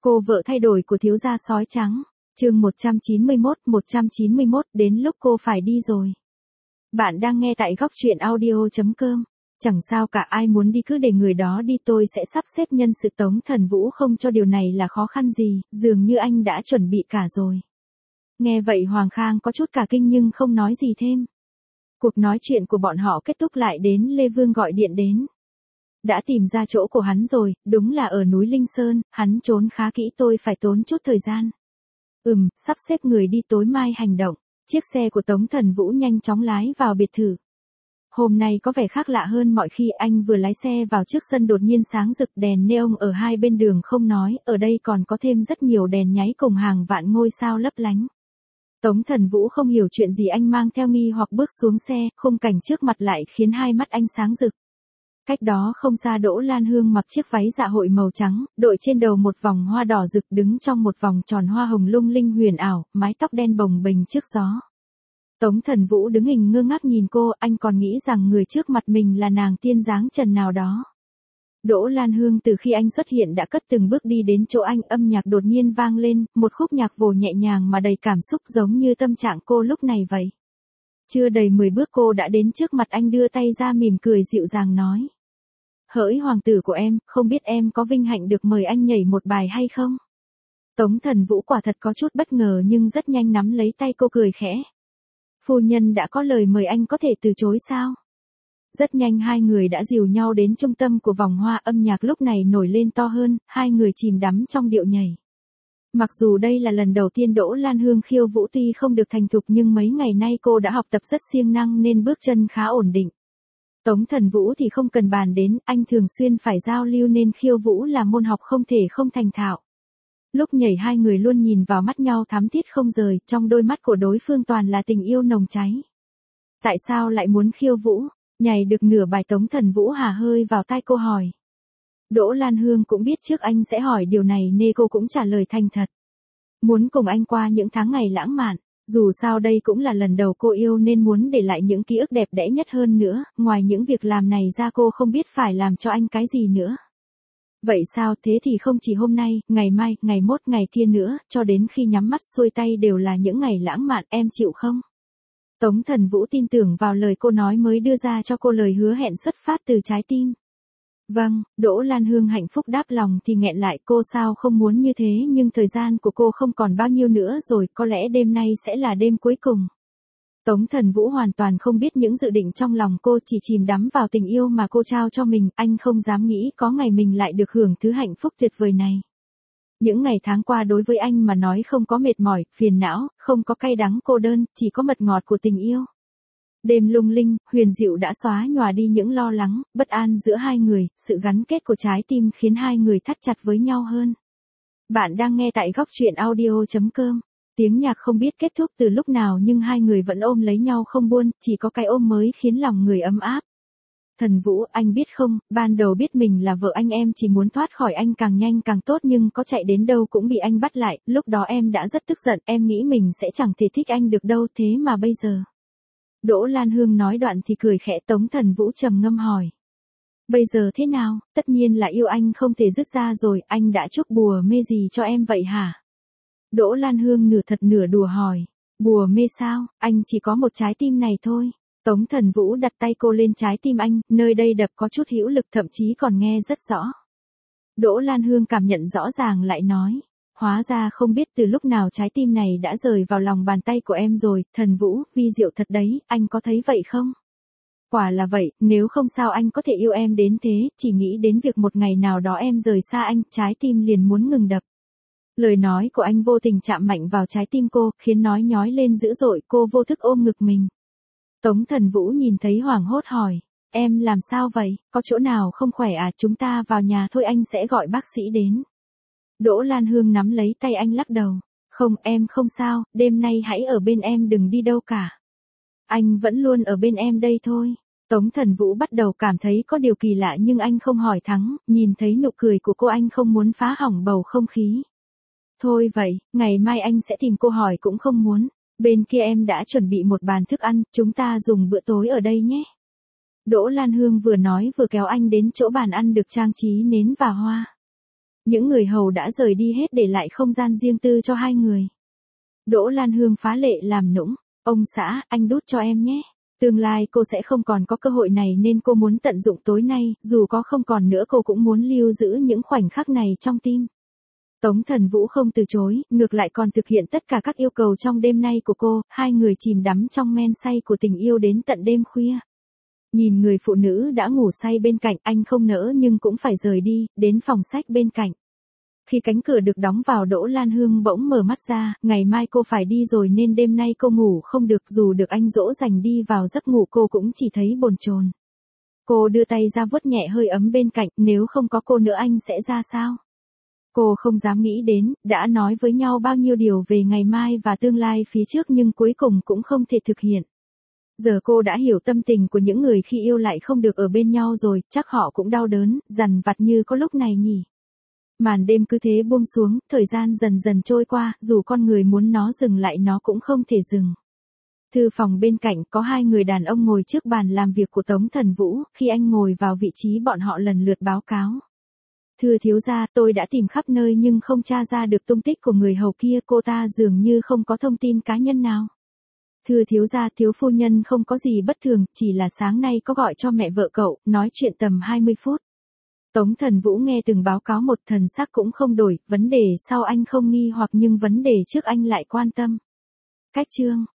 Cô vợ thay đổi của thiếu gia sói trắng. Chương 191, đến lúc cô phải đi rồi. Bạn đang nghe tại góc truyện audio.com. Chẳng sao cả, ai muốn đi cứ để người đó đi, tôi sẽ sắp xếp nhân sự. Tống Thần Vũ không cho điều này là khó khăn gì, dường như anh đã chuẩn bị cả rồi. Nghe vậy Hoàng Khang có chút cả kinh nhưng không nói gì thêm. Cuộc nói chuyện của bọn họ kết thúc lại đến Lê Vương gọi điện đến. Đã tìm ra chỗ của hắn rồi, đúng là ở núi Linh Sơn, hắn trốn khá kỹ, tôi phải tốn chút thời gian. Sắp xếp người đi, tối mai hành động. Chiếc xe của Tống Thần Vũ nhanh chóng lái vào biệt thự. Hôm nay có vẻ khác lạ hơn mọi khi, anh vừa lái xe vào trước sân đột nhiên sáng rực đèn neon ở hai bên đường không nói, ở đây còn có thêm rất nhiều đèn nháy cùng hàng vạn ngôi sao lấp lánh. Tống Thần Vũ không hiểu chuyện gì, anh mang theo nghi hoặc bước xuống xe, khung cảnh trước mặt lại khiến hai mắt anh sáng rực. Cách đó không xa Đỗ Lan Hương mặc chiếc váy dạ hội màu trắng, đội trên đầu một vòng hoa đỏ rực, đứng trong một vòng tròn hoa hồng lung linh huyền ảo, mái tóc đen bồng bềnh trước gió. Tống Thần Vũ đứng hình ngơ ngác nhìn cô, anh còn nghĩ rằng người trước mặt mình là nàng tiên dáng trần nào đó. Đỗ Lan Hương từ khi anh xuất hiện đã cất từng bước đi đến chỗ anh, âm nhạc đột nhiên vang lên, một khúc nhạc vồ nhẹ nhàng mà đầy cảm xúc giống như tâm trạng cô lúc này vậy. Chưa đầy 10 bước cô đã đến trước mặt anh, đưa tay ra mỉm cười dịu dàng nói. Hỡi hoàng tử của em, không biết em có vinh hạnh được mời anh nhảy một bài hay không? Tống Thần Vũ quả thật có chút bất ngờ nhưng rất nhanh nắm lấy tay cô cười khẽ. Phu nhân đã có lời mời, anh có thể từ chối sao? Rất nhanh hai người đã dìu nhau đến trung tâm của vòng hoa, âm nhạc lúc này nổi lên to hơn, hai người chìm đắm trong điệu nhảy. Mặc dù đây là lần đầu tiên Đỗ Lan Hương khiêu vũ, tuy không được thành thục nhưng mấy ngày nay cô đã học tập rất siêng năng nên bước chân khá ổn định. Tống Thần Vũ thì không cần bàn đến, anh thường xuyên phải giao lưu nên khiêu vũ là môn học không thể không thành thạo. Lúc nhảy hai người luôn nhìn vào mắt nhau thắm thiết không rời, trong đôi mắt của đối phương toàn là tình yêu nồng cháy. Tại sao lại muốn khiêu vũ? Nhảy được nửa bài Tống Thần Vũ hà hơi vào tai cô hỏi. Đỗ Lan Hương cũng biết trước anh sẽ hỏi điều này nên cô cũng trả lời thành thật. Muốn cùng anh qua những tháng ngày lãng mạn, dù sao đây cũng là lần đầu cô yêu nên muốn để lại những ký ức đẹp đẽ nhất hơn nữa, ngoài những việc làm này ra cô không biết phải làm cho anh cái gì nữa. Vậy sao, thế thì không chỉ hôm nay, ngày mai, ngày mốt, ngày kia nữa, cho đến khi nhắm mắt xuôi tay đều là những ngày lãng mạn, em chịu không? Tống Thần Vũ tin tưởng vào lời cô nói mới đưa ra cho cô lời hứa hẹn xuất phát từ trái tim. Vâng, Đỗ Lan Hương hạnh phúc đáp lòng thì nghẹn lại, cô sao không muốn như thế, nhưng thời gian của cô không còn bao nhiêu nữa rồi, có lẽ đêm nay sẽ là đêm cuối cùng. Tống Thần Vũ hoàn toàn không biết những dự định trong lòng cô, chỉ chìm đắm vào tình yêu mà cô trao cho mình, anh không dám nghĩ có ngày mình lại được hưởng thứ hạnh phúc tuyệt vời này. Những ngày tháng qua đối với anh mà nói không có mệt mỏi, phiền não, không có cay đắng cô đơn, chỉ có mật ngọt của tình yêu. Đêm lung linh, huyền diệu đã xóa nhòa đi những lo lắng, bất an giữa hai người, sự gắn kết của trái tim khiến hai người thắt chặt với nhau hơn. Bạn đang nghe tại góc truyện audio.com. Tiếng nhạc không biết kết thúc từ lúc nào nhưng hai người vẫn ôm lấy nhau không buông, chỉ có cái ôm mới khiến lòng người ấm áp. Thần Vũ, anh biết không, ban đầu biết mình là vợ anh em chỉ muốn thoát khỏi anh càng nhanh càng tốt nhưng có chạy đến đâu cũng bị anh bắt lại, lúc đó em đã rất tức giận, em nghĩ mình sẽ chẳng thể thích anh được đâu, thế mà bây giờ. Đỗ Lan Hương nói đoạn thì cười khẽ. Tống Thần Vũ trầm ngâm hỏi. Bây giờ thế nào, tất nhiên là yêu anh không thể dứt ra rồi, anh đã chuốc bùa mê gì cho em vậy hả? Đỗ Lan Hương nửa thật nửa đùa hỏi. Bùa mê sao, anh chỉ có một trái tim này thôi. Tống Thần Vũ đặt tay cô lên trái tim anh, nơi đây đập có chút hữu lực, thậm chí còn nghe rất rõ. Đỗ Lan Hương cảm nhận rõ ràng lại nói. Hóa ra không biết từ lúc nào trái tim này đã rời vào lòng bàn tay của em rồi, Thần Vũ, vi diệu thật đấy, anh có thấy vậy không? Quả là vậy, nếu không sao anh có thể yêu em đến thế, chỉ nghĩ đến việc một ngày nào đó em rời xa anh, trái tim liền muốn ngừng đập. Lời nói của anh vô tình chạm mạnh vào trái tim cô, khiến nói nhói lên dữ dội, cô vô thức ôm ngực mình. Tống Thần Vũ nhìn thấy hoảng hốt hỏi, em làm sao vậy, có chỗ nào không khỏe à, chúng ta vào nhà thôi, anh sẽ gọi bác sĩ đến. Đỗ Lan Hương nắm lấy tay anh lắc đầu, không, em không sao, đêm nay hãy ở bên em, đừng đi đâu cả. Anh vẫn luôn ở bên em đây thôi. Tống Thần Vũ bắt đầu cảm thấy có điều kỳ lạ nhưng anh không hỏi thắng, nhìn thấy nụ cười của cô anh không muốn phá hỏng bầu không khí. Thôi vậy, ngày mai anh sẽ tìm cô hỏi cũng không muốn. Bên kia em đã chuẩn bị một bàn thức ăn, chúng ta dùng bữa tối ở đây nhé. Đỗ Lan Hương vừa nói vừa kéo anh đến chỗ bàn ăn được trang trí nến và hoa. Những người hầu đã rời đi hết để lại không gian riêng tư cho hai người. Đỗ Lan Hương phá lệ làm nũng, ông xã, anh đút cho em nhé. Tương lai cô sẽ không còn có cơ hội này nên cô muốn tận dụng tối nay, dù có không còn nữa cô cũng muốn lưu giữ những khoảnh khắc này trong tim. Tống Thần Vũ không từ chối, ngược lại còn thực hiện tất cả các yêu cầu trong đêm nay của cô, hai người chìm đắm trong men say của tình yêu đến tận đêm khuya. Nhìn người phụ nữ đã ngủ say bên cạnh, anh không nỡ nhưng cũng phải rời đi, đến phòng sách bên cạnh. Khi cánh cửa được đóng vào, Đỗ Lan Hương bỗng mở mắt ra, ngày mai cô phải đi rồi nên đêm nay cô ngủ không được, dù được anh dỗ dành đi vào giấc ngủ cô cũng chỉ thấy bồn chồn. Cô đưa tay ra vuốt nhẹ hơi ấm bên cạnh, nếu không có cô nữa anh sẽ ra sao? Cô không dám nghĩ đến, đã nói với nhau bao nhiêu điều về ngày mai và tương lai phía trước nhưng cuối cùng cũng không thể thực hiện. Giờ cô đã hiểu tâm tình của những người khi yêu lại không được ở bên nhau rồi, chắc họ cũng đau đớn, dằn vặt như có lúc này nhỉ. Màn đêm cứ thế buông xuống, thời gian dần dần trôi qua, dù con người muốn nó dừng lại nó cũng không thể dừng. Thư phòng bên cạnh có hai người đàn ông ngồi trước bàn làm việc của Tống Thần Vũ, khi anh ngồi vào vị trí bọn họ lần lượt báo cáo. Thưa thiếu gia, tôi đã tìm khắp nơi nhưng không tra ra được tung tích của người hầu kia, cô ta dường như không có thông tin cá nhân nào. Thưa thiếu gia, thiếu phu nhân không có gì bất thường, chỉ là sáng nay có gọi cho mẹ vợ cậu, nói chuyện tầm 20 phút. Tống Thần Vũ nghe từng báo cáo một, thần sắc cũng không đổi, vấn đề sau anh không nghi hoặc nhưng vấn đề trước anh lại quan tâm. Cách chương